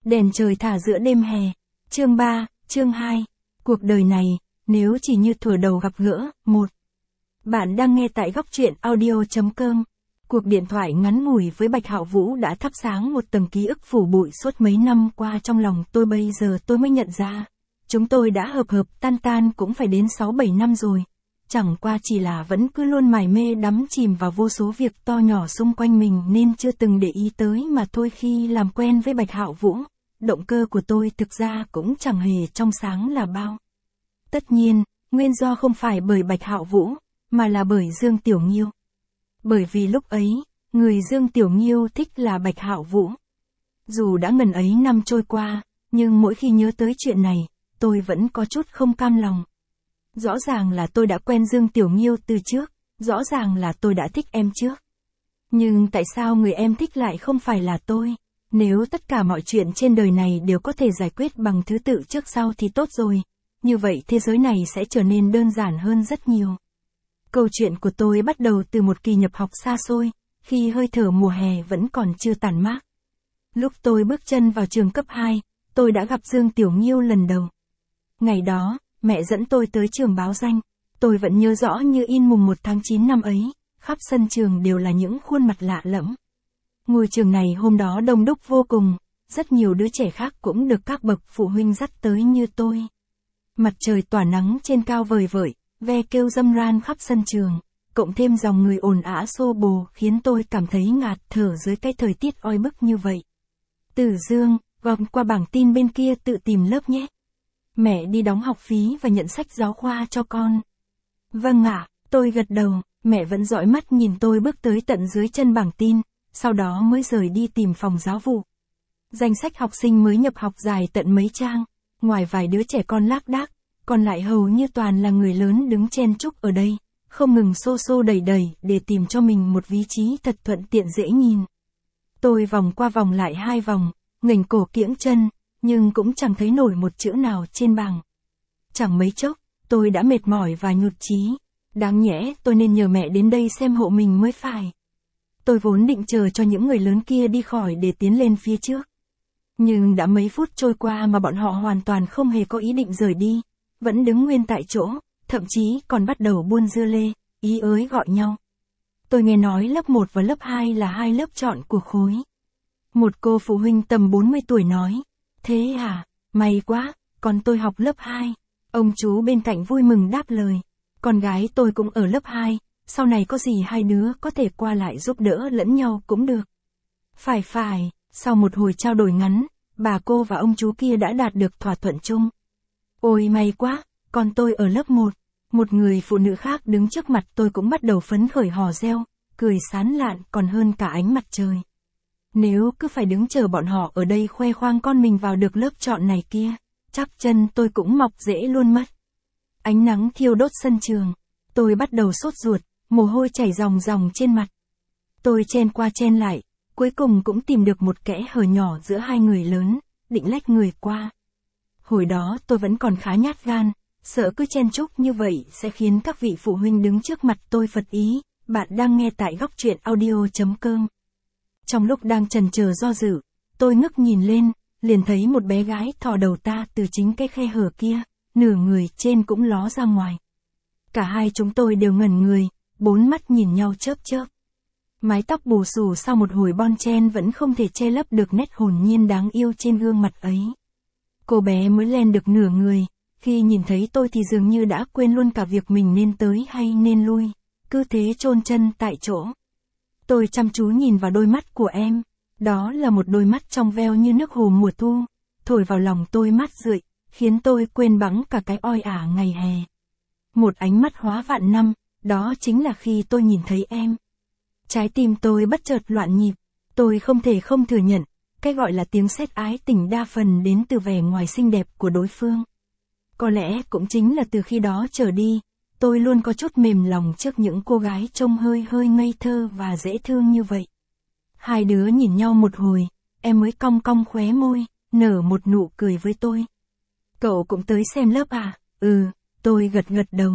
Đèn trời thả giữa đêm hè. Chương 3, chương 2. Cuộc đời này, nếu chỉ như thuở đầu gặp gỡ. 1. Bạn đang nghe tại góc truyện audio.com. Cuộc điện thoại ngắn ngủi với Bạch Hạo Vũ đã thắp sáng một tầng ký ức phủ bụi suốt mấy năm qua trong lòng tôi, bây giờ tôi mới nhận ra. Chúng tôi đã hợp tan tan cũng phải đến 6-7 năm rồi. Chẳng qua chỉ là vẫn cứ luôn mải mê đắm chìm vào vô số việc to nhỏ xung quanh mình nên chưa từng để ý tới mà thôi. Khi làm quen với Bạch Hạo Vũ, động cơ của tôi thực ra cũng chẳng hề trong sáng là bao. Tất nhiên, nguyên do không phải bởi Bạch Hạo Vũ, mà là bởi Dương Tiểu Nghiêu. Bởi vì lúc ấy, người Dương Tiểu Nghiêu thích là Bạch Hạo Vũ. Dù đã ngần ấy năm trôi qua, nhưng mỗi khi nhớ tới chuyện này, tôi vẫn có chút không cam lòng. Rõ ràng là tôi đã quen Dương Tiểu Nghiêu từ trước, rõ ràng là tôi đã thích em trước. Nhưng tại sao người em thích lại không phải là tôi? Nếu tất cả mọi chuyện trên đời này đều có thể giải quyết bằng thứ tự trước sau thì tốt rồi. Như vậy thế giới này sẽ trở nên đơn giản hơn rất nhiều. Câu chuyện của tôi bắt đầu từ một kỳ nhập học xa xôi, khi hơi thở mùa hè vẫn còn chưa tàn mát. Lúc tôi bước chân vào trường cấp 2, tôi đã gặp Dương Tiểu Nghiêu lần đầu. Ngày đó, mẹ dẫn tôi tới trường báo danh. Tôi vẫn nhớ rõ như in mùng 1 tháng 9 năm ấy, khắp sân trường đều là những khuôn mặt lạ lẫm. Ngôi trường này hôm đó đông đúc vô cùng, rất nhiều đứa trẻ khác cũng được các bậc phụ huynh dắt tới như tôi. Mặt trời tỏa nắng trên cao vời vợi, ve kêu râm ran khắp sân trường, cộng thêm dòng người ồn ào xô bồ khiến tôi cảm thấy ngạt thở dưới cái thời tiết oi bức như vậy. Tử Dương, gom qua bảng tin bên kia tự tìm lớp nhé. Mẹ đi đóng học phí và nhận sách giáo khoa cho con. Vâng ạ, tôi gật đầu, mẹ vẫn dõi mắt nhìn tôi bước tới tận dưới chân bảng tin, sau đó mới rời đi tìm phòng giáo vụ. Danh sách học sinh mới nhập học dài tận mấy trang, ngoài vài đứa trẻ con lác đác, còn lại hầu như toàn là người lớn đứng chen chúc ở đây, không ngừng xô đẩy để tìm cho mình một vị trí thật thuận tiện dễ nhìn. Tôi vòng qua vòng lại 2 vòng, nghềnh cổ kiễng chân, nhưng cũng chẳng thấy nổi một chữ nào trên bảng. Chẳng mấy chốc, tôi đã mệt mỏi và nhụt chí. Đáng nhẽ tôi nên nhờ mẹ đến đây xem hộ mình mới phải. Tôi vốn định chờ cho những người lớn kia đi khỏi để tiến lên phía trước. Nhưng đã mấy phút trôi qua mà bọn họ hoàn toàn không hề có ý định rời đi, vẫn đứng nguyên tại chỗ, thậm chí còn bắt đầu buôn dưa lê, ý ới gọi nhau. Tôi nghe nói lớp 1 và lớp 2 là 2 lớp chọn của khối. Một cô phụ huynh tầm 40 tuổi nói, thế à, may quá, còn tôi học lớp 2. Ông chú bên cạnh vui mừng đáp lời, con gái tôi cũng ở lớp 2, sau này có gì hai đứa có thể qua lại giúp đỡ lẫn nhau cũng được. Phải, sau một hồi trao đổi ngắn, bà cô và ông chú kia đã đạt được thỏa thuận chung. Ôi may quá, còn tôi ở lớp 1. Một người phụ nữ khác đứng trước mặt tôi cũng bắt đầu phấn khởi hò reo, cười sán lạn còn hơn cả ánh mặt trời. Nếu cứ phải đứng chờ bọn họ ở đây khoe khoang con mình vào được lớp chọn này kia, chắc chân tôi cũng mọc rễ luôn mất. Ánh nắng thiêu đốt sân trường, tôi bắt đầu sốt ruột, mồ hôi chảy ròng ròng trên mặt. Tôi chen qua chen lại, cuối cùng cũng tìm được một kẽ hở nhỏ giữa hai người lớn, định lách người qua. Hồi đó tôi vẫn còn khá nhát gan, sợ cứ chen chúc như vậy sẽ khiến các vị phụ huynh đứng trước mặt tôi phật ý. Bạn đang nghe tại góc truyện audio.com. Trong lúc đang chần chờ do dự, tôi ngước nhìn lên, liền thấy một bé gái thò đầu ta từ chính cái khe hở kia, nửa người trên cũng ló ra ngoài. Cả hai chúng tôi đều ngẩn người, bốn mắt nhìn nhau chớp chớp. Mái tóc bù xù sau một hồi bon chen vẫn không thể che lấp được nét hồn nhiên đáng yêu trên gương mặt ấy. Cô bé mới lên được nửa người, khi nhìn thấy tôi thì dường như đã quên luôn cả việc mình nên tới hay nên lui, cứ thế chôn chân tại chỗ. Tôi chăm chú nhìn vào đôi mắt của em, đó là một đôi mắt trong veo như nước hồ mùa thu, thổi vào lòng tôi mát rượi, khiến tôi quên bẵng cả cái oi ả ngày hè. Một ánh mắt hóa vạn năm, đó chính là khi tôi nhìn thấy em. Trái tim tôi bất chợt loạn nhịp, tôi không thể không thừa nhận, cái gọi là tiếng sét ái tình đa phần đến từ vẻ ngoài xinh đẹp của đối phương. Có lẽ cũng chính là từ khi đó trở đi, tôi luôn có chút mềm lòng trước những cô gái trông hơi ngây thơ và dễ thương như vậy. Hai đứa nhìn nhau một hồi, em mới cong cong khóe môi, nở một nụ cười với tôi. Cậu cũng tới xem lớp à? Ừ, tôi gật đầu.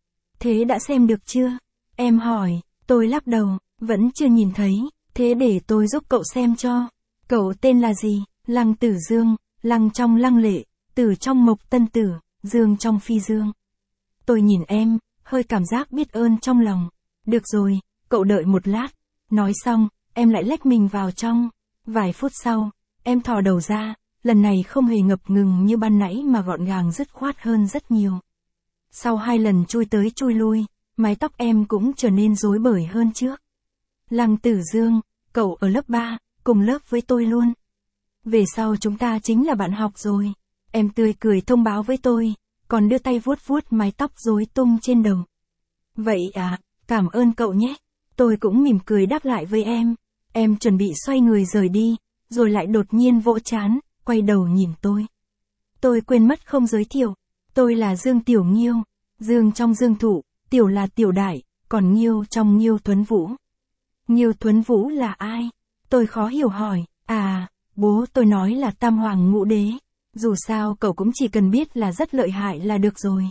Thế đã xem được chưa? Em hỏi, tôi lắc đầu, vẫn chưa nhìn thấy, thế để tôi giúp cậu xem cho. Cậu tên là gì? Lăng Tử Dương, lăng trong lăng lệ, tử trong mộc tân tử, dương trong phi dương. Tôi nhìn em, hơi cảm giác biết ơn trong lòng. Được rồi, cậu đợi một lát. Nói xong, em lại lách mình vào trong. Vài phút sau, em thò đầu ra, lần này không hề ngập ngừng như ban nãy mà gọn gàng dứt khoát hơn rất nhiều. Sau 2 lần chui tới chui lui, mái tóc em cũng trở nên rối bời hơn trước. Lăng Tử Dương, cậu ở lớp 3, cùng lớp với tôi luôn. Về sau chúng ta chính là bạn học rồi. Em tươi cười thông báo với tôi, còn đưa tay vuốt vuốt mái tóc rối tung trên đầu. Vậy à, cảm ơn cậu nhé. Tôi cũng mỉm cười đáp lại với em. Em chuẩn bị xoay người rời đi, rồi lại đột nhiên vỗ trán, quay đầu nhìn tôi. Tôi quên mất không giới thiệu. Tôi là Dương Tiểu Nghiêu. Dương trong Dương Thụ, Tiểu là Tiểu Đại, còn Nghiêu trong Nghiêu Thuấn Vũ. Nghiêu Thuấn Vũ là ai? Tôi khó hiểu hỏi. À, bố tôi nói là Tam Hoàng Ngũ Đế. Dù sao cậu cũng chỉ cần biết là rất lợi hại là được rồi.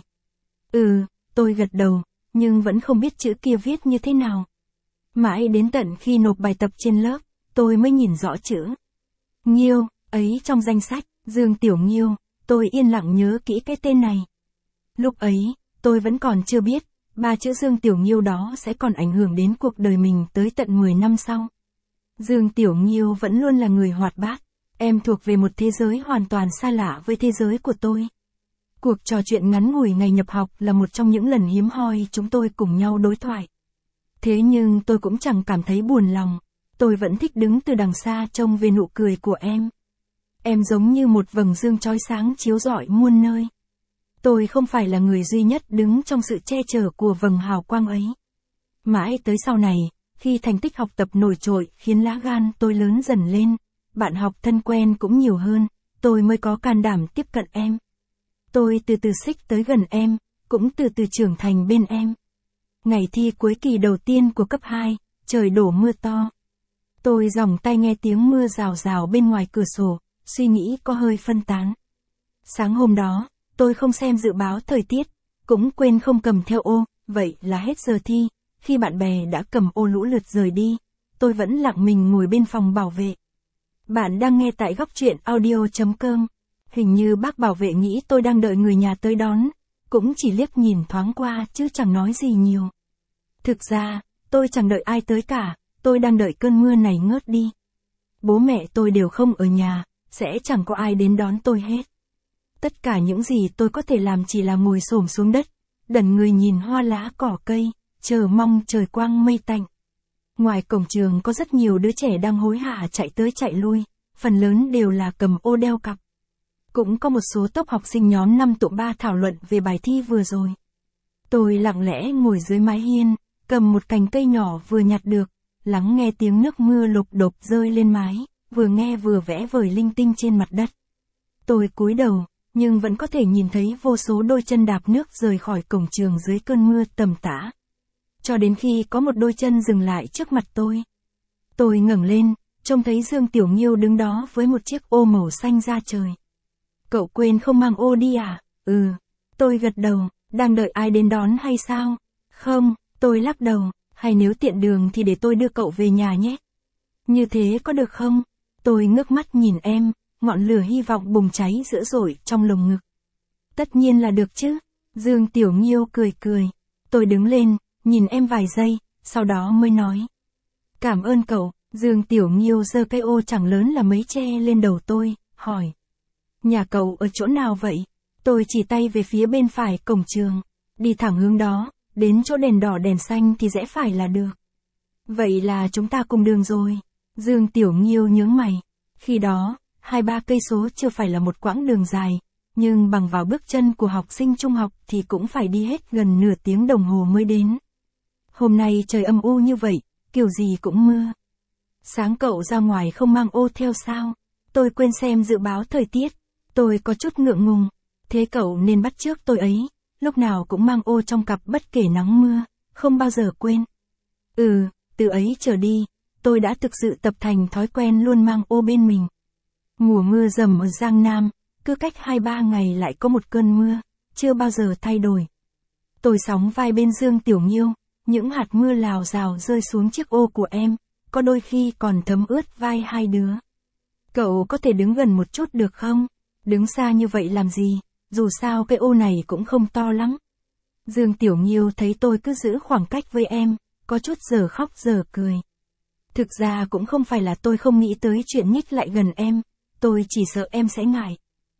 Tôi gật đầu, nhưng vẫn không biết chữ kia viết như thế nào. Mãi đến tận khi nộp bài tập trên lớp, tôi mới nhìn rõ chữ. Nghiêu, ấy trong danh sách, Dương Tiểu Nghiêu, tôi yên lặng nhớ kỹ cái tên này. Lúc ấy, tôi vẫn còn chưa biết, 3 chữ Dương Tiểu Nghiêu đó sẽ còn ảnh hưởng đến cuộc đời mình tới tận 10 năm sau. Dương Tiểu Nghiêu vẫn luôn là người hoạt bát. Em thuộc về một thế giới hoàn toàn xa lạ với thế giới của tôi. Cuộc trò chuyện ngắn ngủi ngày nhập học là một trong những lần hiếm hoi chúng tôi cùng nhau đối thoại. Thế nhưng tôi cũng chẳng cảm thấy buồn lòng. Tôi vẫn thích đứng từ đằng xa trông về nụ cười của em. Em giống như một vầng dương chói sáng chiếu rọi muôn nơi. Tôi không phải là người duy nhất đứng trong sự che chở của vầng hào quang ấy. Mãi tới sau này, khi thành tích học tập nổi trội khiến lá gan tôi lớn dần lên, bạn học thân quen cũng nhiều hơn, tôi mới có can đảm tiếp cận em. Tôi từ từ xích tới gần em, cũng từ từ trưởng thành bên em. Ngày thi cuối kỳ đầu tiên của cấp 2, trời đổ mưa to. Tôi giòng tay nghe tiếng mưa rào rào bên ngoài cửa sổ, suy nghĩ có hơi phân tán. Sáng hôm đó, tôi không xem dự báo thời tiết, cũng quên không cầm theo ô, vậy là hết giờ thi, khi bạn bè đã cầm ô lũ lượt rời đi, tôi vẫn lặng mình ngồi bên phòng bảo vệ. Bạn đang nghe tại góc truyện audio.com. Hình như bác bảo vệ nghĩ tôi đang đợi người nhà tới đón, cũng chỉ liếc nhìn thoáng qua chứ chẳng nói gì nhiều. Thực ra, tôi chẳng đợi ai tới cả, tôi đang đợi cơn mưa này ngớt đi. Bố mẹ tôi đều không ở nhà, sẽ chẳng có ai đến đón tôi hết. Tất cả những gì tôi có thể làm chỉ là ngồi xổm xuống đất, đần người nhìn hoa lá cỏ cây, chờ mong trời quang mây tạnh. Ngoài cổng trường có rất nhiều đứa trẻ đang hối hả chạy tới chạy lui, phần lớn đều là cầm ô đeo cặp. Cũng có một số tốp học sinh nhóm 5 tụm 3 thảo luận về bài thi vừa rồi. Tôi lặng lẽ ngồi dưới mái hiên, cầm một cành cây nhỏ vừa nhặt được, lắng nghe tiếng nước mưa lục đục rơi lên mái, vừa nghe vừa vẽ vời linh tinh trên mặt đất. Tôi cúi đầu, nhưng vẫn có thể nhìn thấy vô số đôi chân đạp nước rời khỏi cổng trường dưới cơn mưa tầm tã. Cho đến khi có một đôi chân dừng lại trước mặt tôi. Tôi ngẩng lên, trông thấy Dương Tiểu Nghiêu đứng đó với một chiếc ô màu xanh da trời. Cậu quên không mang ô đi à? Tôi gật đầu, đang đợi ai đến đón hay sao? Không, tôi lắc đầu, hay nếu tiện đường thì để tôi đưa cậu về nhà nhé. Như thế có được không? Tôi ngước mắt nhìn em, ngọn lửa hy vọng bùng cháy dữ dội trong lồng ngực. Tất nhiên là được chứ. Dương Tiểu Nghiêu cười cười. Tôi đứng lên, nhìn em vài giây, sau đó mới nói. Cảm ơn cậu. Dương Tiểu Nghiêu giơ cái ô chẳng lớn là mấy che lên đầu tôi, hỏi. Nhà cậu ở chỗ nào vậy? Tôi chỉ tay về phía bên phải cổng trường. Đi thẳng hướng đó, đến chỗ đèn đỏ đèn xanh thì rẽ phải là được. Vậy là chúng ta cùng đường rồi. Dương Tiểu Nghiêu nhướng mày. Khi đó, 2-3 cây số chưa phải là một quãng đường dài, nhưng bằng vào bước chân của học sinh trung học thì cũng phải đi hết gần nửa tiếng đồng hồ mới đến. Hôm nay trời âm u như vậy, kiểu gì cũng mưa. Sáng cậu ra ngoài không mang ô theo sao? Tôi quên xem dự báo thời tiết. Tôi có chút ngượng ngùng. Thế cậu nên bắt chước tôi ấy, lúc nào cũng mang ô trong cặp bất kể nắng mưa, không bao giờ quên. Từ ấy trở đi, tôi đã thực sự tập thành thói quen luôn mang ô bên mình. Mùa mưa dầm ở Giang Nam, cứ cách 2-3 ngày lại có một cơn mưa, chưa bao giờ thay đổi. Tôi sóng vai bên Dương Tiểu Nghiêu, những hạt mưa lào rào rơi xuống chiếc ô của em, có đôi khi còn thấm ướt vai hai đứa. Cậu có thể đứng gần một chút được không? Đứng xa như vậy làm gì? Dù sao cái ô này cũng không to lắm. Dương Tiểu Nghiêu thấy tôi cứ giữ khoảng cách với em, có chút giờ khóc giờ cười. Thực ra cũng không phải là tôi không nghĩ tới chuyện nhích lại gần em, tôi chỉ sợ em sẽ ngại.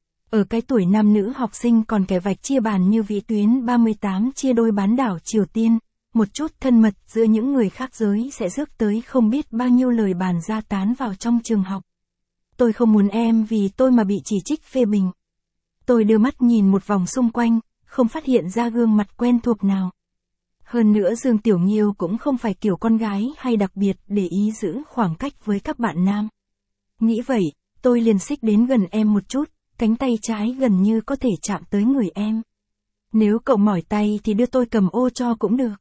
Ở cái tuổi nam nữ học sinh còn kẻ vạch chia bàn như vĩ tuyến 38 chia đôi bán đảo Triều Tiên, một chút thân mật giữa những người khác giới sẽ rước tới không biết bao nhiêu lời bàn ra tán vào trong trường học. Tôi không muốn em vì tôi mà bị chỉ trích phê bình. Tôi đưa mắt nhìn một vòng xung quanh, không phát hiện ra gương mặt quen thuộc nào. Hơn nữa Dương Tiểu Nghiêu cũng không phải kiểu con gái hay đặc biệt để ý giữ khoảng cách với các bạn nam. Nghĩ vậy, tôi liền xích đến gần em một chút, cánh tay trái gần như có thể chạm tới người em. Nếu cậu mỏi tay thì đưa tôi cầm ô cho cũng được.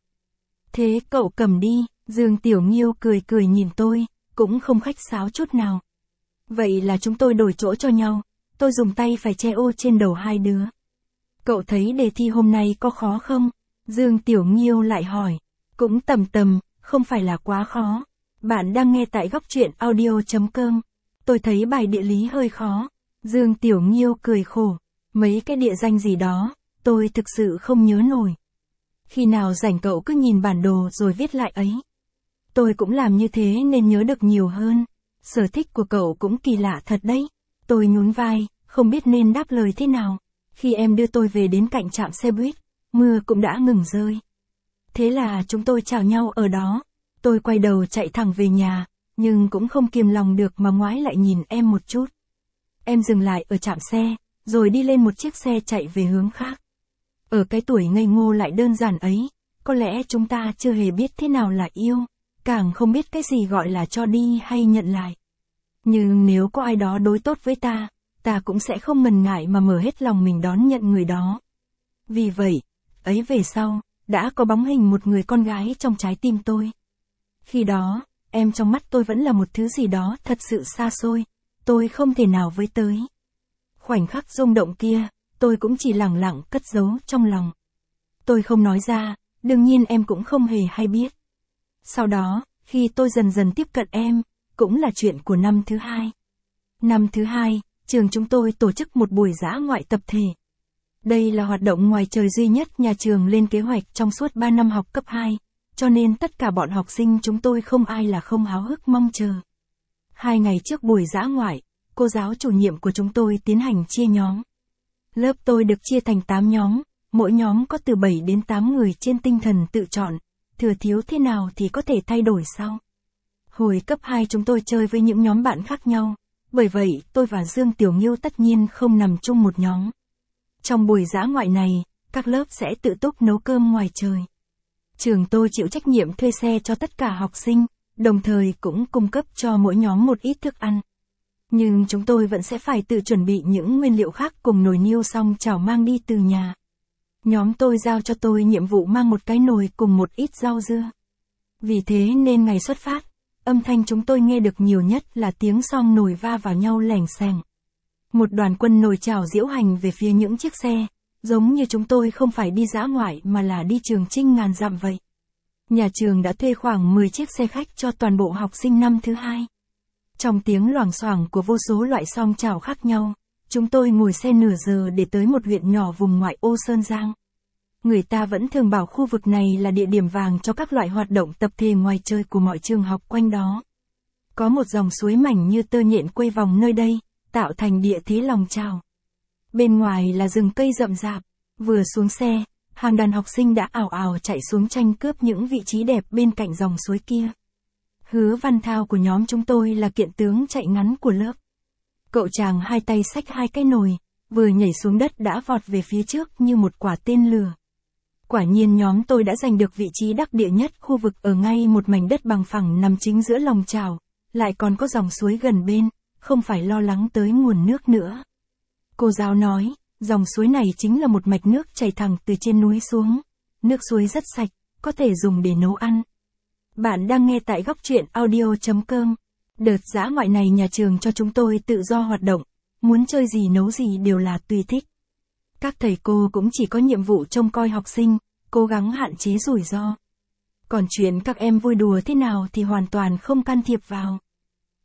Thế cậu cầm đi, Dương Tiểu Nghiêu cười cười nhìn tôi, cũng không khách sáo chút nào. Vậy là chúng tôi đổi chỗ cho nhau, tôi dùng tay phải che ô trên đầu hai đứa. Cậu thấy đề thi hôm nay có khó không? Dương Tiểu Nghiêu lại hỏi. Cũng tầm tầm, không phải là quá khó. Bạn đang nghe tại góc truyện audio.com. Tôi thấy bài địa lý hơi khó. Dương Tiểu Nghiêu cười khổ. Mấy cái địa danh gì đó, tôi thực sự không nhớ nổi. Khi nào rảnh cậu cứ nhìn bản đồ rồi viết lại ấy. Tôi cũng làm như thế nên nhớ được nhiều hơn. Sở thích của cậu cũng kỳ lạ thật đấy. Tôi nhún vai, không biết nên đáp lời thế nào. Khi em đưa tôi về đến cạnh trạm xe buýt, mưa cũng đã ngừng rơi. Thế là chúng tôi chào nhau ở đó. Tôi quay đầu chạy thẳng về nhà, nhưng cũng không kiềm lòng được mà ngoái lại nhìn em một chút. Em dừng lại ở trạm xe, rồi đi lên một chiếc xe chạy về hướng khác. Ở cái tuổi ngây ngô lại đơn giản ấy, có lẽ chúng ta chưa hề biết thế nào là yêu, càng không biết cái gì gọi là cho đi hay nhận lại. Nhưng nếu có ai đó đối tốt với ta, ta cũng sẽ không ngần ngại mà mở hết lòng mình đón nhận người đó. Vì vậy, ấy về sau, đã có bóng hình một người con gái trong trái tim tôi. Khi đó, em trong mắt tôi vẫn là một thứ gì đó thật sự xa xôi, tôi không thể nào với tới. Khoảnh khắc rung động kia, tôi cũng chỉ lẳng lặng cất giấu trong lòng. Tôi không nói ra, đương nhiên em cũng không hề hay biết. Sau đó, khi tôi dần dần tiếp cận em, cũng là chuyện của năm thứ hai. Năm thứ hai, trường chúng tôi tổ chức một buổi dã ngoại tập thể. Đây là hoạt động ngoài trời duy nhất nhà trường lên kế hoạch trong suốt 3 năm học cấp 2, cho nên tất cả bọn học sinh chúng tôi không ai là không háo hức mong chờ. 2 ngày trước buổi dã ngoại, cô giáo chủ nhiệm của chúng tôi tiến hành chia nhóm. Lớp tôi được chia thành 8 nhóm, mỗi nhóm có từ 7 đến 8 người trên tinh thần tự chọn, thừa thiếu thế nào thì có thể thay đổi sau. Hồi cấp 2 chúng tôi chơi với những nhóm bạn khác nhau, bởi vậy tôi và Dương Tiểu Nghiêu tất nhiên không nằm chung một nhóm. Trong buổi dã ngoại này, các lớp sẽ tự túc nấu cơm ngoài trời. Trường tôi chịu trách nhiệm thuê xe cho tất cả học sinh, đồng thời cũng cung cấp cho mỗi nhóm một ít thức ăn. Nhưng chúng tôi vẫn sẽ phải tự chuẩn bị những nguyên liệu khác cùng nồi niêu xong chảo mang đi từ nhà. Nhóm tôi giao cho tôi nhiệm vụ mang một cái nồi cùng một ít rau dưa. Vì thế nên ngày xuất phát, âm thanh chúng tôi nghe được nhiều nhất là tiếng xong nồi va vào nhau lẻng xẻng. Một đoàn quân nồi chảo diễu hành về phía những chiếc xe, giống như chúng tôi không phải đi dã ngoại mà là đi trường chinh ngàn dặm vậy. Nhà trường đã thuê khoảng 10 chiếc xe khách cho toàn bộ học sinh năm thứ hai. Trong tiếng loảng xoảng của vô số loại xong chảo khác nhau, chúng tôi ngồi xe nửa giờ để tới một huyện nhỏ vùng ngoại ô Sơn Giang. Người ta vẫn thường bảo khu vực này là địa điểm vàng cho các loại hoạt động tập thể ngoài trời của mọi trường học quanh đó. Có một dòng suối mảnh như tơ nhện quay vòng nơi đây, tạo thành địa thế lòng chảo. Bên ngoài là rừng cây rậm rạp, vừa xuống xe, hàng đàn học sinh đã ào ào chạy xuống tranh cướp những vị trí đẹp bên cạnh dòng suối kia. Hứa Văn Thao của nhóm chúng tôi là kiện tướng chạy ngắn của lớp. Cậu chàng hai tay xách 2 cái nồi, vừa nhảy xuống đất đã vọt về phía trước như một quả tên lửa. Quả nhiên nhóm tôi đã giành được vị trí đắc địa nhất khu vực ở ngay một mảnh đất bằng phẳng nằm chính giữa lòng chảo, lại còn có dòng suối gần bên, không phải lo lắng tới nguồn nước nữa. Cô giáo nói, dòng suối này chính là một mạch nước chảy thẳng từ trên núi xuống. Nước suối rất sạch, có thể dùng để nấu ăn. Bạn đang nghe tại góc truyện audio.com. Đợt dã ngoại này nhà trường cho chúng tôi tự do hoạt động, muốn chơi gì nấu gì đều là tùy thích. Các thầy cô cũng chỉ có nhiệm vụ trông coi học sinh, cố gắng hạn chế rủi ro. Còn chuyện các em vui đùa thế nào thì hoàn toàn không can thiệp vào.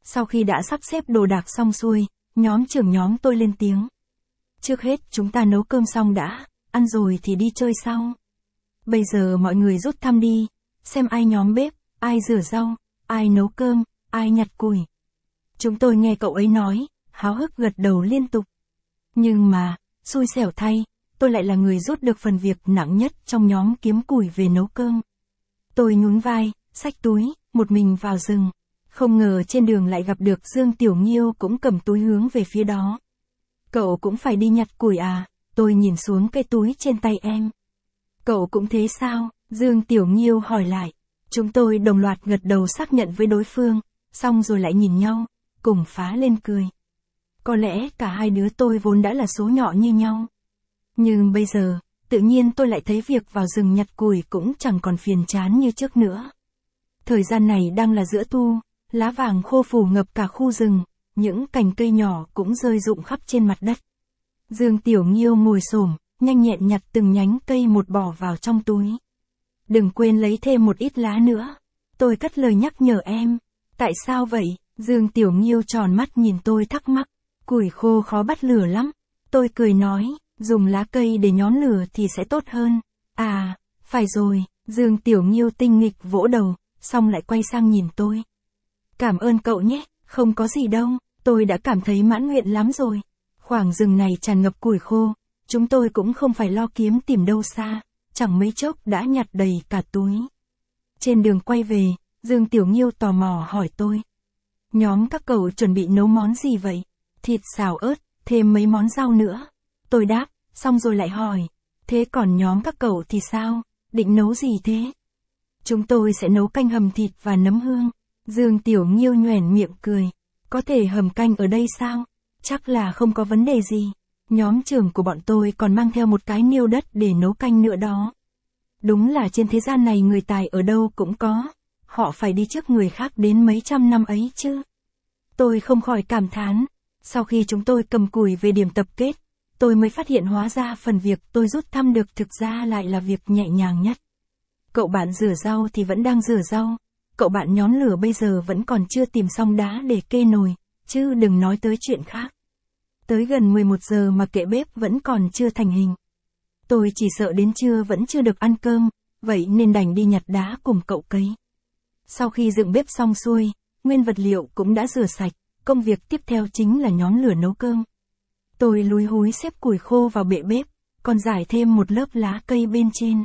Sau khi đã sắp xếp đồ đạc xong xuôi, nhóm trưởng nhóm tôi lên tiếng. Trước hết chúng ta nấu cơm xong đã, ăn rồi thì đi chơi sau. Bây giờ mọi người rút thăm đi, xem ai nhóm bếp, ai rửa rau, ai nấu cơm, ai nhặt củi. Chúng tôi nghe cậu ấy nói, háo hức gật đầu liên tục. Nhưng mà, xui xẻo thay, tôi lại là người rút được phần việc nặng nhất trong nhóm kiếm củi về nấu cơm. Tôi nhún vai, xách túi, một mình vào rừng. Không ngờ trên đường lại gặp được Dương Tiểu Nghiêu cũng cầm túi hướng về phía đó. Cậu cũng phải đi nhặt củi à? Tôi nhìn xuống cái túi trên tay em. Cậu cũng thế sao? Dương Tiểu Nghiêu hỏi lại. Chúng tôi đồng loạt gật đầu xác nhận với đối phương, xong rồi lại nhìn nhau, cùng phá lên cười. Có lẽ cả hai đứa tôi vốn đã là số nhỏ như nhau. Nhưng bây giờ, tự nhiên tôi lại thấy việc vào rừng nhặt củi cũng chẳng còn phiền chán như trước nữa. Thời gian này đang là giữa thu, lá vàng khô phủ ngập cả khu rừng, những cành cây nhỏ cũng rơi rụng khắp trên mặt đất. Dương Tiểu Nghiêu ngồi xổm, nhanh nhẹn nhặt từng nhánh cây một bỏ vào trong túi. Đừng quên lấy thêm một ít lá nữa. Tôi cất lời nhắc nhở em. Tại sao vậy? Dương Tiểu Nghiêu tròn mắt nhìn tôi thắc mắc. Củi khô khó bắt lửa lắm. Tôi cười nói, dùng lá cây để nhón lửa thì sẽ tốt hơn. À, phải rồi. Dương Tiểu Nghiêu tinh nghịch vỗ đầu, xong lại quay sang nhìn tôi. Cảm ơn cậu nhé, không có gì đâu, tôi đã cảm thấy mãn nguyện lắm rồi. Khoảng rừng này tràn ngập củi khô, chúng tôi cũng không phải lo kiếm tìm đâu xa, chẳng mấy chốc đã nhặt đầy cả túi. Trên đường quay về, Dương Tiểu Nghiêu tò mò hỏi tôi. Nhóm các cậu chuẩn bị nấu món gì vậy? Thịt xào ớt, thêm mấy món rau nữa. Tôi đáp, xong rồi lại hỏi. Thế còn nhóm các cậu thì sao? Định nấu gì thế? Chúng tôi sẽ nấu canh hầm thịt và nấm hương. Dương Tiểu Nghiêu nhoẻn miệng cười. Có thể hầm canh ở đây sao? Chắc là không có vấn đề gì. Nhóm trưởng của bọn tôi còn mang theo một cái niêu đất để nấu canh nữa đó. Đúng là trên thế gian này người tài ở đâu cũng có. Họ phải đi trước người khác đến mấy trăm năm ấy chứ. Tôi không khỏi cảm thán. Sau khi chúng tôi cầm củi về điểm tập kết, tôi mới phát hiện hóa ra phần việc tôi rút thăm được thực ra lại là việc nhẹ nhàng nhất. Cậu bạn rửa rau thì vẫn đang rửa rau. Cậu bạn nhón lửa bây giờ vẫn còn chưa tìm xong đá để kê nồi, chứ đừng nói tới chuyện khác. Tới gần 11 giờ mà kệ bếp vẫn còn chưa thành hình. Tôi chỉ sợ đến trưa vẫn chưa được ăn cơm, vậy nên đành đi nhặt đá cùng cậu cấy. Sau khi dựng bếp xong xuôi, nguyên vật liệu cũng đã rửa sạch, công việc tiếp theo chính là nhóm lửa nấu cơm. Tôi lúi húi xếp củi khô vào bệ bếp, còn rải thêm một lớp lá cây bên trên.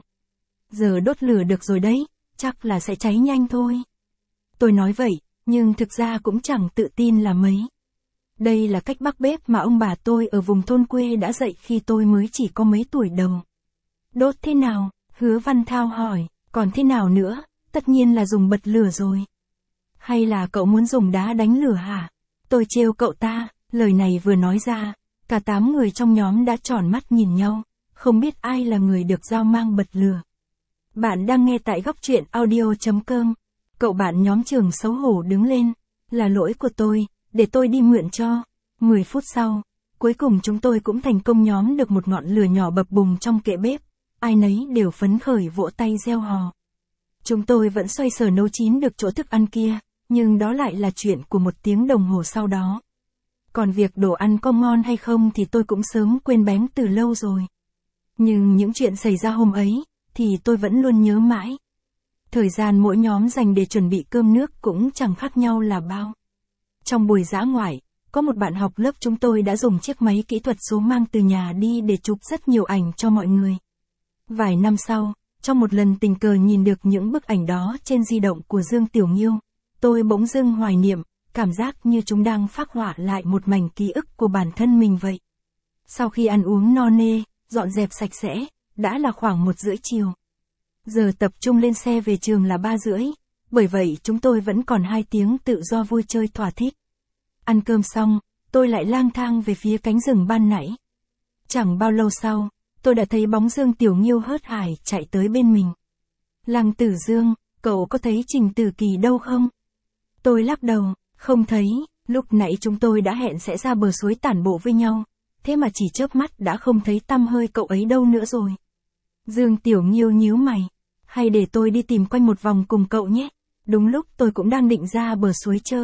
Giờ đốt lửa được rồi đấy, chắc là sẽ cháy nhanh thôi. Tôi nói vậy, nhưng thực ra cũng chẳng tự tin là mấy. Đây là cách bắc bếp mà ông bà tôi ở vùng thôn quê đã dạy khi tôi mới chỉ có mấy tuổi đầu. Đốt thế nào? Hứa Văn Thao hỏi, còn thế nào nữa? Tất nhiên là dùng bật lửa rồi. Hay là cậu muốn dùng đá đánh lửa hả? Tôi trêu cậu ta, lời này vừa nói ra, cả 8 người trong nhóm đã tròn mắt nhìn nhau, không biết ai là người được giao mang bật lửa. Bạn đang nghe tại góc truyện audio.com. Cậu bạn nhóm trưởng xấu hổ đứng lên. Là lỗi của tôi, để tôi đi mượn cho. 10 phút sau, cuối cùng chúng tôi cũng thành công nhóm được một ngọn lửa nhỏ bập bùng trong kệ bếp. Ai nấy đều phấn khởi vỗ tay reo hò. Chúng tôi vẫn xoay sở nấu chín được chỗ thức ăn kia, nhưng đó lại là chuyện của 1 tiếng đồng hồ sau đó. Còn việc đồ ăn có ngon hay không thì tôi cũng sớm quên bén từ lâu rồi. Nhưng những chuyện xảy ra hôm ấy, thì tôi vẫn luôn nhớ mãi. Thời gian mỗi nhóm dành để chuẩn bị cơm nước cũng chẳng khác nhau là bao. Trong buổi dã ngoại, có một bạn học lớp chúng tôi đã dùng chiếc máy kỹ thuật số mang từ nhà đi để chụp rất nhiều ảnh cho mọi người. Vài năm sau, trong một lần tình cờ nhìn được những bức ảnh đó trên di động của Dương Tiểu Nghiêu, tôi bỗng dưng hoài niệm, cảm giác như chúng đang phác họa lại một mảnh ký ức của bản thân mình vậy. Sau khi ăn uống no nê, dọn dẹp sạch sẽ, đã là khoảng 1:30 chiều. Giờ tập trung lên xe về trường là 3:30, bởi vậy chúng tôi vẫn còn 2 tiếng tự do vui chơi thỏa thích. Ăn cơm xong, tôi lại lang thang về phía cánh rừng ban nãy. Chẳng bao lâu sau, tôi đã thấy bóng Dương Tiểu Nghiêu hớt hải chạy tới bên mình. Lăng Tử Dương, cậu có thấy Trình Tử Kỳ đâu không? Tôi lắc đầu, không thấy, lúc nãy chúng tôi đã hẹn sẽ ra bờ suối tản bộ với nhau, thế mà chỉ chớp mắt đã không thấy tăm hơi cậu ấy đâu nữa rồi. Dương Tiểu Nghiêu nhíu mày, hay để tôi đi tìm quanh một vòng cùng cậu nhé, đúng lúc tôi cũng đang định ra bờ suối chơi.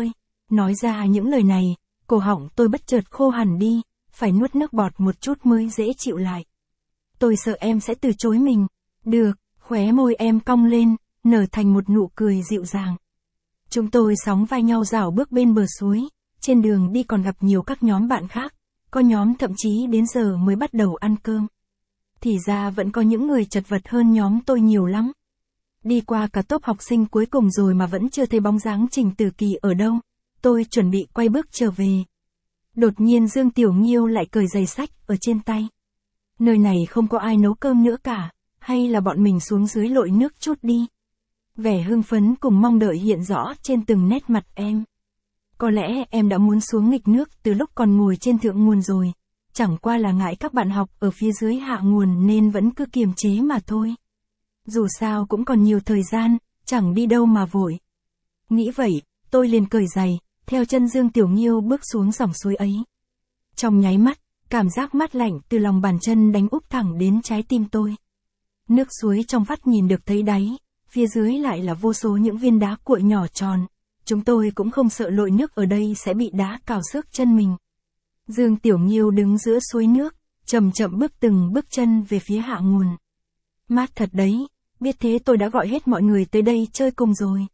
Nói ra những lời này, cổ họng tôi bất chợt khô hẳn đi, phải nuốt nước bọt một chút mới dễ chịu lại. Tôi sợ em sẽ từ chối mình. Được, khóe môi em cong lên, nở thành một nụ cười dịu dàng. Chúng tôi sóng vai nhau dạo bước bên bờ suối, trên đường đi còn gặp nhiều các nhóm bạn khác, có nhóm thậm chí đến giờ mới bắt đầu ăn cơm. Thì ra vẫn có những người chật vật hơn nhóm tôi nhiều lắm. Đi qua cả tốp học sinh cuối cùng rồi mà vẫn chưa thấy bóng dáng Trình Tử Kỳ ở đâu. Tôi chuẩn bị quay bước trở về. Đột nhiên Dương Tiểu Nghiêu lại cởi giày xách ở trên tay. Nơi này không có ai nấu cơm nữa cả, hay là bọn mình xuống dưới lội nước chút đi. Vẻ hưng phấn cùng mong đợi hiện rõ trên từng nét mặt em. Có lẽ em đã muốn xuống nghịch nước từ lúc còn ngồi trên thượng nguồn rồi. Chẳng qua là ngại các bạn học ở phía dưới hạ nguồn nên vẫn cứ kiềm chế mà thôi. Dù sao cũng còn nhiều thời gian, chẳng đi đâu mà vội. Nghĩ vậy, tôi liền cởi giày, theo chân Dương Tiểu Nghiêu bước xuống dòng suối ấy. Trong nháy mắt, cảm giác mát lạnh từ lòng bàn chân đánh úp thẳng đến trái tim tôi. Nước suối trong vắt nhìn được thấy đáy, phía dưới lại là vô số những viên đá cuội nhỏ tròn. Chúng tôi cũng không sợ lội nước ở đây sẽ bị đá cào xước chân mình. Dương Tiểu Nghiêu đứng giữa suối nước, chậm chậm bước từng bước chân về phía hạ nguồn. Mát thật đấy, biết thế tôi đã gọi hết mọi người tới đây chơi cùng rồi.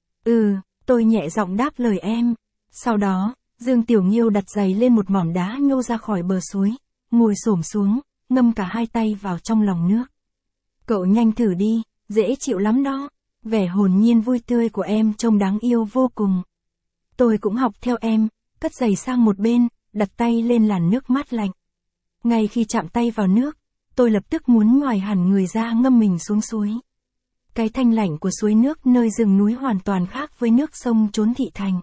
Tôi nhẹ giọng đáp lời em. Sau đó, Dương Tiểu Nghiêu đặt giày lên một mỏm đá nhô ra khỏi bờ suối, ngồi xổm xuống, ngâm cả hai tay vào trong lòng nước. Cậu nhanh thử đi, dễ chịu lắm đó. Vẻ hồn nhiên vui tươi của em trông đáng yêu vô cùng. Tôi cũng học theo em, cất giày sang một bên, đặt tay lên làn nước mát lạnh. Ngay khi chạm tay vào nước, tôi lập tức muốn ngoài hẳn người ra ngâm mình xuống suối. Cái thanh lạnh của suối nước nơi rừng núi hoàn toàn khác với nước sông chốn thị thành.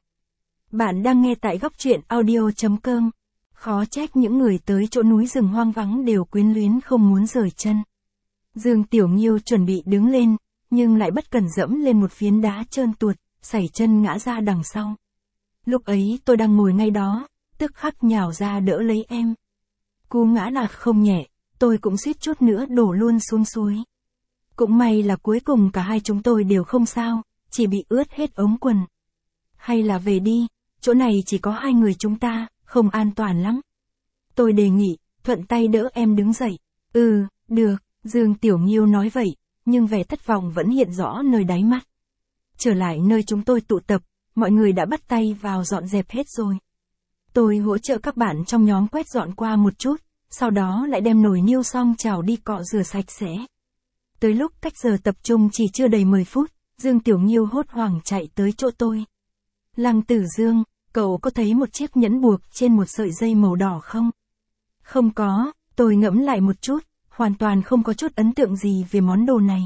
Bạn đang nghe tại góc truyện audio.com. Khó trách những người tới chỗ núi rừng hoang vắng đều quyến luyến không muốn rời chân. Dương Tiểu Nghiêu chuẩn bị đứng lên, nhưng lại bất cẩn dẫm lên một phiến đá trơn tuột, sẩy chân ngã ra đằng sau. Lúc ấy tôi đang ngồi ngay đó, tức khắc nhào ra đỡ lấy em. Cú ngã là không nhẹ, tôi cũng suýt chút nữa đổ luôn xuống suối. Cũng may là cuối cùng cả hai chúng tôi đều không sao, chỉ bị ướt hết ống quần. Hay là về đi, chỗ này chỉ có hai người chúng ta, không an toàn lắm. Tôi đề nghị, thuận tay đỡ em đứng dậy. Được, Dương Tiểu Nghiêu nói vậy, nhưng vẻ thất vọng vẫn hiện rõ nơi đáy mắt. Trở lại nơi chúng tôi tụ tập, mọi người đã bắt tay vào dọn dẹp hết rồi. Tôi hỗ trợ các bạn trong nhóm quét dọn qua một chút, sau đó lại đem nồi niêu xong chảo đi cọ rửa sạch sẽ. Tới lúc cách giờ tập trung chỉ chưa đầy 10 phút, Dương Tiểu Nghiêu hốt hoảng chạy tới chỗ tôi. Lăng Tử Dương, cậu có thấy một chiếc nhẫn buộc trên một sợi dây màu đỏ không? Không có, tôi ngẫm lại một chút, hoàn toàn không có chút ấn tượng gì về món đồ này.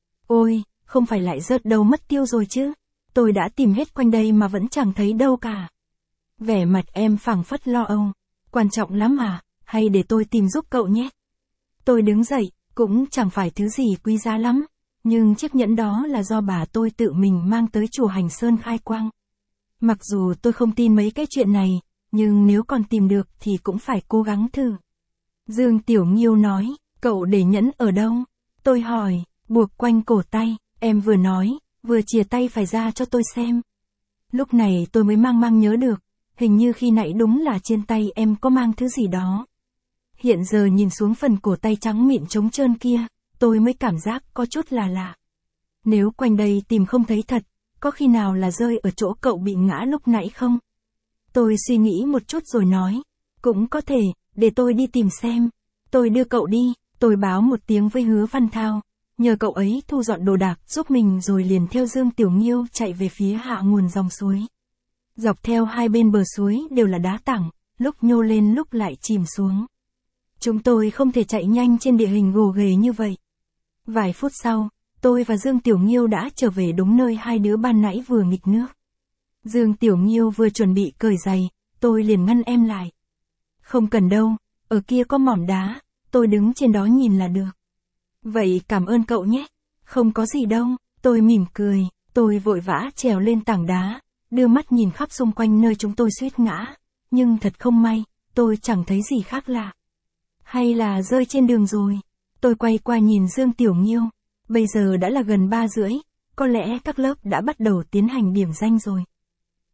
Ôi, không phải lại rớt đâu mất tiêu rồi chứ? Tôi đã tìm hết quanh đây mà vẫn chẳng thấy đâu cả. Vẻ mặt em phảng phất lo âu. Quan trọng lắm à, hay để tôi tìm giúp cậu nhé? Tôi đứng dậy, cũng chẳng phải thứ gì quý giá lắm, nhưng chiếc nhẫn đó là do bà tôi tự mình mang tới chùa Hành Sơn khai quang. Mặc dù tôi không tin mấy cái chuyện này, nhưng nếu còn tìm được thì cũng phải cố gắng thử. Dương Tiểu Nghiêu nói, cậu để nhẫn ở đâu? Tôi hỏi, buộc quanh cổ tay, em vừa nói, vừa chìa tay phải ra cho tôi xem. Lúc này tôi mới mang mang nhớ được, hình như khi nãy đúng là trên tay em có mang thứ gì đó. Hiện giờ nhìn xuống phần cổ tay trắng mịn trống trơn kia, tôi mới cảm giác có chút là lạ. Nếu quanh đây tìm không thấy thật, có khi nào là rơi ở chỗ cậu bị ngã lúc nãy không? Tôi suy nghĩ một chút rồi nói, cũng có thể, để tôi đi tìm xem. Tôi đưa cậu đi, tôi báo một tiếng với Hứa Văn Thao, nhờ cậu ấy thu dọn đồ đạc giúp mình rồi liền theo Dương Tiểu Nghiêu chạy về phía hạ nguồn dòng suối. Dọc theo hai bên bờ suối đều là đá tảng, lúc nhô lên lúc lại chìm xuống. Chúng tôi không thể chạy nhanh trên địa hình gồ ghề như vậy. Vài phút sau, tôi và Dương Tiểu Nghiêu đã trở về đúng nơi hai đứa ban nãy vừa nghịch nước. Dương Tiểu Nghiêu vừa chuẩn bị cởi giày, tôi liền ngăn em lại. Không cần đâu, ở kia có mỏm đá, tôi đứng trên đó nhìn là được. Vậy cảm ơn cậu nhé. Không có gì đâu, tôi mỉm cười, tôi vội vã trèo lên tảng đá, đưa mắt nhìn khắp xung quanh nơi chúng tôi suýt ngã. Nhưng thật không may, tôi chẳng thấy gì khác lạ. Hay là rơi trên đường rồi? Tôi quay qua nhìn Dương Tiểu Nghiêu. Bây giờ đã là gần 3 rưỡi, có lẽ các lớp đã bắt đầu tiến hành điểm danh rồi.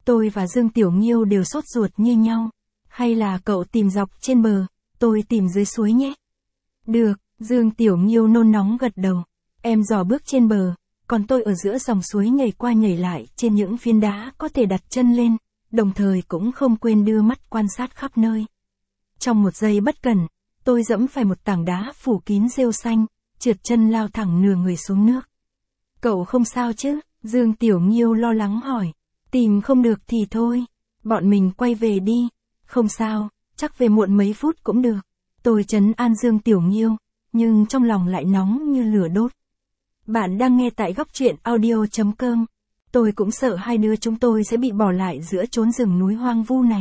Tôi và Dương Tiểu Nghiêu đều sốt ruột như nhau. Hay là cậu tìm dọc trên bờ, tôi tìm dưới suối nhé. Được, Dương Tiểu Nghiêu nôn nóng gật đầu. Em dò bước trên bờ, còn tôi ở giữa dòng suối nhảy qua nhảy lại trên những phiến đá có thể đặt chân lên, đồng thời cũng không quên đưa mắt quan sát khắp nơi. Trong một giây bất cẩn, tôi dẫm phải một tảng đá phủ kín rêu xanh, trượt chân lao thẳng nửa người xuống nước. Cậu không sao chứ? Dương Tiểu Nghiêu lo lắng hỏi. Tìm không được thì thôi, bọn mình quay về đi. Không sao, chắc về muộn mấy phút cũng được. Tôi trấn an Dương Tiểu Nghiêu, nhưng trong lòng lại nóng như lửa đốt. Bạn đang nghe tại góc truyện audio.com. Tôi cũng sợ hai đứa chúng tôi sẽ bị bỏ lại giữa chốn rừng núi hoang vu này.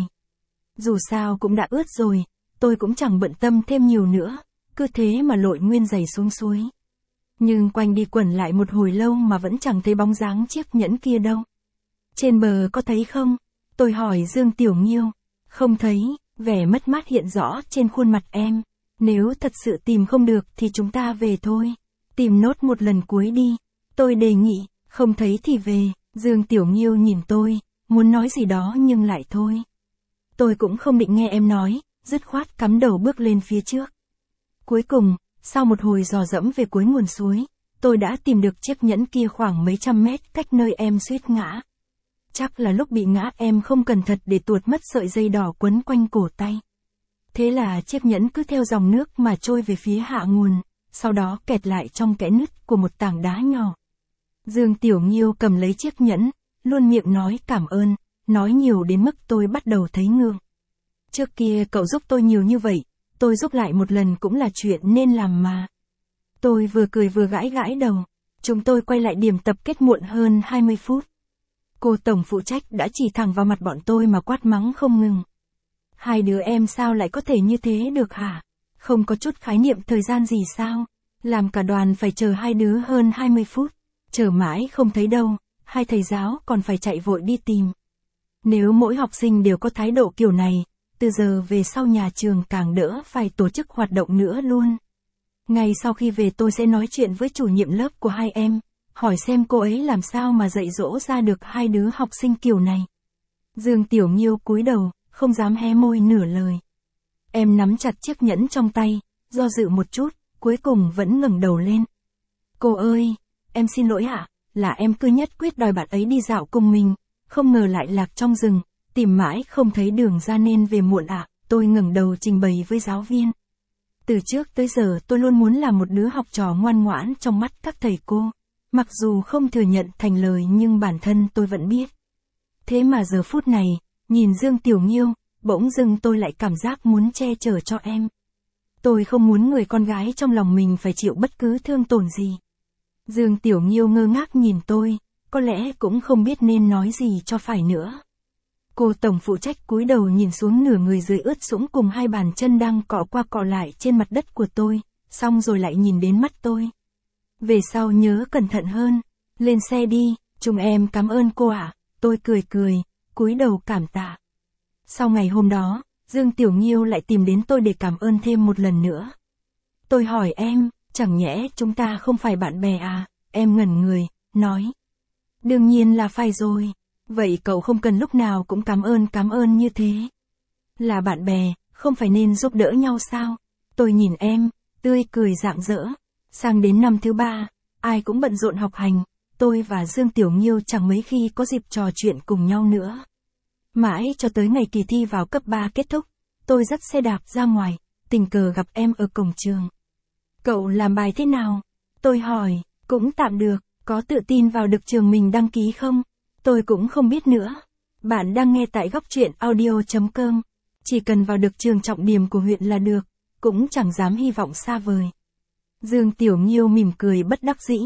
Dù sao cũng đã ướt rồi, tôi cũng chẳng bận tâm thêm nhiều nữa, cứ thế mà lội nguyên giày xuống suối. Nhưng quanh đi quẩn lại một hồi lâu mà vẫn chẳng thấy bóng dáng chiếc nhẫn kia đâu. Trên bờ có thấy không? Tôi hỏi Dương Tiểu Nghiêu. Không thấy, vẻ mất mát hiện rõ trên khuôn mặt em. Nếu thật sự tìm không được thì chúng ta về thôi. Tìm nốt một lần cuối đi. Tôi đề nghị, không thấy thì về. Dương Tiểu Nghiêu nhìn tôi, muốn nói gì đó nhưng lại thôi. Tôi cũng không định nghe em nói, dứt khoát cắm đầu bước lên phía trước. Cuối cùng, sau một hồi dò dẫm về cuối nguồn suối, tôi đã tìm được chiếc nhẫn kia khoảng mấy trăm mét cách nơi em suýt ngã. Chắc là lúc bị ngã em không cẩn thận để tuột mất sợi dây đỏ quấn quanh cổ tay. Thế là chiếc nhẫn cứ theo dòng nước mà trôi về phía hạ nguồn, sau đó kẹt lại trong kẽ nứt của một tảng đá nhỏ. Dương Tiểu Nghiêu cầm lấy chiếc nhẫn, luôn miệng nói cảm ơn, nói nhiều đến mức tôi bắt đầu thấy ngượng. Trước kia cậu giúp tôi nhiều như vậy, tôi giúp lại một lần cũng là chuyện nên làm mà. Tôi vừa cười vừa gãi gãi đầu. Chúng tôi quay lại điểm tập kết muộn hơn 20 phút. Cô tổng phụ trách đã chỉ thẳng vào mặt bọn tôi mà quát mắng không ngừng. Hai đứa em sao lại có thể như thế được hả? Không có chút khái niệm thời gian gì sao? Làm cả đoàn phải chờ hai đứa hơn 20 phút. Chờ mãi không thấy đâu, hai thầy giáo còn phải chạy vội đi tìm. Nếu mỗi học sinh đều có thái độ kiểu này, từ giờ về sau nhà trường càng đỡ phải tổ chức hoạt động nữa luôn. Ngay sau khi về tôi sẽ nói chuyện với chủ nhiệm lớp của hai em, hỏi xem cô ấy làm sao mà dạy dỗ ra được hai đứa học sinh kiểu này. Dương Tiểu Nghiêu cúi đầu, không dám hé môi nửa lời. Em nắm chặt chiếc nhẫn trong tay, do dự một chút, cuối cùng vẫn ngẩng đầu lên. Cô ơi, em xin lỗi ạ, là em cứ nhất quyết đòi bạn ấy đi dạo cùng mình, không ngờ lại lạc trong rừng, tìm mãi không thấy đường ra nên về muộn ạ. Tôi ngẩng đầu trình bày với giáo viên. Từ trước tới giờ tôi luôn muốn là một đứa học trò ngoan ngoãn trong mắt các thầy cô. Mặc dù không thừa nhận thành lời nhưng bản thân tôi vẫn biết. Thế mà giờ phút này, nhìn Dương Tiểu Nghiêu, bỗng dưng tôi lại cảm giác muốn che chở cho em. Tôi không muốn người con gái trong lòng mình phải chịu bất cứ thương tổn gì. Dương Tiểu Nghiêu ngơ ngác nhìn tôi, có lẽ cũng không biết nên nói gì cho phải nữa. Cô tổng phụ trách cúi đầu nhìn xuống nửa người dưới ướt sũng cùng hai bàn chân đang cọ qua cọ lại trên mặt đất của tôi, xong rồi lại nhìn đến mắt tôi. Về sau nhớ cẩn thận hơn, lên xe đi, chúng em cảm ơn cô ạ. Tôi cười, cúi đầu cảm tạ. Sau ngày hôm đó, Dương Tiểu Nghiêu lại tìm đến tôi để cảm ơn thêm một lần nữa. Tôi hỏi em, chẳng nhẽ chúng ta không phải bạn bè à? Em ngẩn người, nói. Đương nhiên là phải rồi. Vậy cậu không cần lúc nào cũng cảm ơn như thế. Là bạn bè, không phải nên giúp đỡ nhau sao? Tôi nhìn em, tươi cười rạng rỡ. Sang đến năm thứ 3, ai cũng bận rộn học hành, tôi và Dương Tiểu Nghiêu chẳng mấy khi có dịp trò chuyện cùng nhau nữa. Mãi cho tới ngày kỳ thi vào cấp 3 kết thúc, tôi dắt xe đạp ra ngoài, tình cờ gặp em ở cổng trường. Cậu làm bài thế nào? Tôi hỏi, cũng tạm được, có tự tin vào được trường mình đăng ký không? Tôi cũng không biết nữa. Bạn đang nghe tại góc truyện audio.com. Chỉ cần vào được trường trọng điểm của huyện là được, cũng chẳng dám hy vọng xa vời. Dương Tiểu Nghiêu mỉm cười bất đắc dĩ.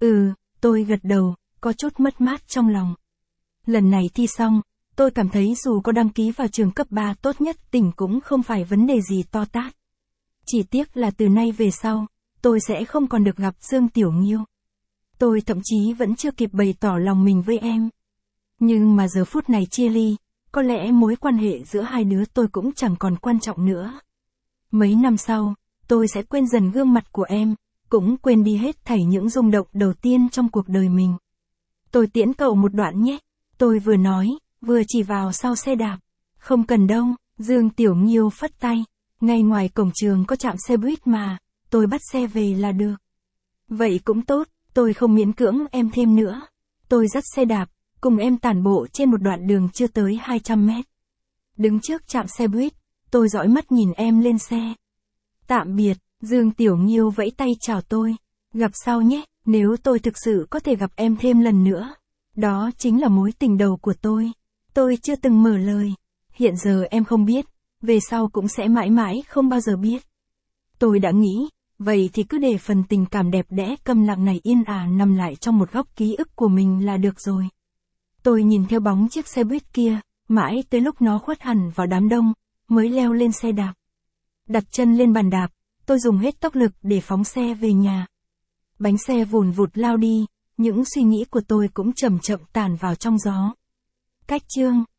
Tôi gật đầu, có chút mất mát trong lòng. Lần này thi xong, tôi cảm thấy dù có đăng ký vào trường cấp 3 tốt nhất tỉnh cũng không phải vấn đề gì to tát. Chỉ tiếc là từ nay về sau, tôi sẽ không còn được gặp Dương Tiểu Nghiêu. Tôi thậm chí vẫn chưa kịp bày tỏ lòng mình với em. Nhưng mà giờ phút này chia ly, có lẽ mối quan hệ giữa hai đứa tôi cũng chẳng còn quan trọng nữa. Mấy năm sau, tôi sẽ quên dần gương mặt của em, cũng quên đi hết thảy những rung động đầu tiên trong cuộc đời mình. Tôi tiễn cậu một đoạn nhé. Tôi vừa nói, vừa chỉ vào sau xe đạp. Không cần đâu, Dương Tiểu Nghiêu phất tay. Ngay ngoài cổng trường có trạm xe buýt mà, tôi bắt xe về là được. Vậy cũng tốt, tôi không miễn cưỡng em thêm nữa. Tôi dắt xe đạp, cùng em tản bộ trên một đoạn đường chưa tới 200 mét. Đứng trước trạm xe buýt, tôi dõi mắt nhìn em lên xe. Tạm biệt, Dương Tiểu Nghiêu vẫy tay chào tôi. Gặp sau nhé, nếu tôi thực sự có thể gặp em thêm lần nữa. Đó chính là mối tình đầu của tôi. Tôi chưa từng mở lời. Hiện giờ em không biết, về sau cũng sẽ mãi mãi không bao giờ biết. Tôi đã nghĩ, vậy thì cứ để phần tình cảm đẹp đẽ câm lặng này yên ả nằm lại trong một góc ký ức của mình là được rồi. Tôi nhìn theo bóng chiếc xe buýt kia, mãi tới lúc nó khuất hẳn vào đám đông, mới leo lên xe đạp. Đặt chân lên bàn đạp, tôi dùng hết tốc lực để phóng xe về nhà. Bánh xe vùn vụt lao đi, những suy nghĩ của tôi cũng chậm chậm tàn vào trong gió. Cách chương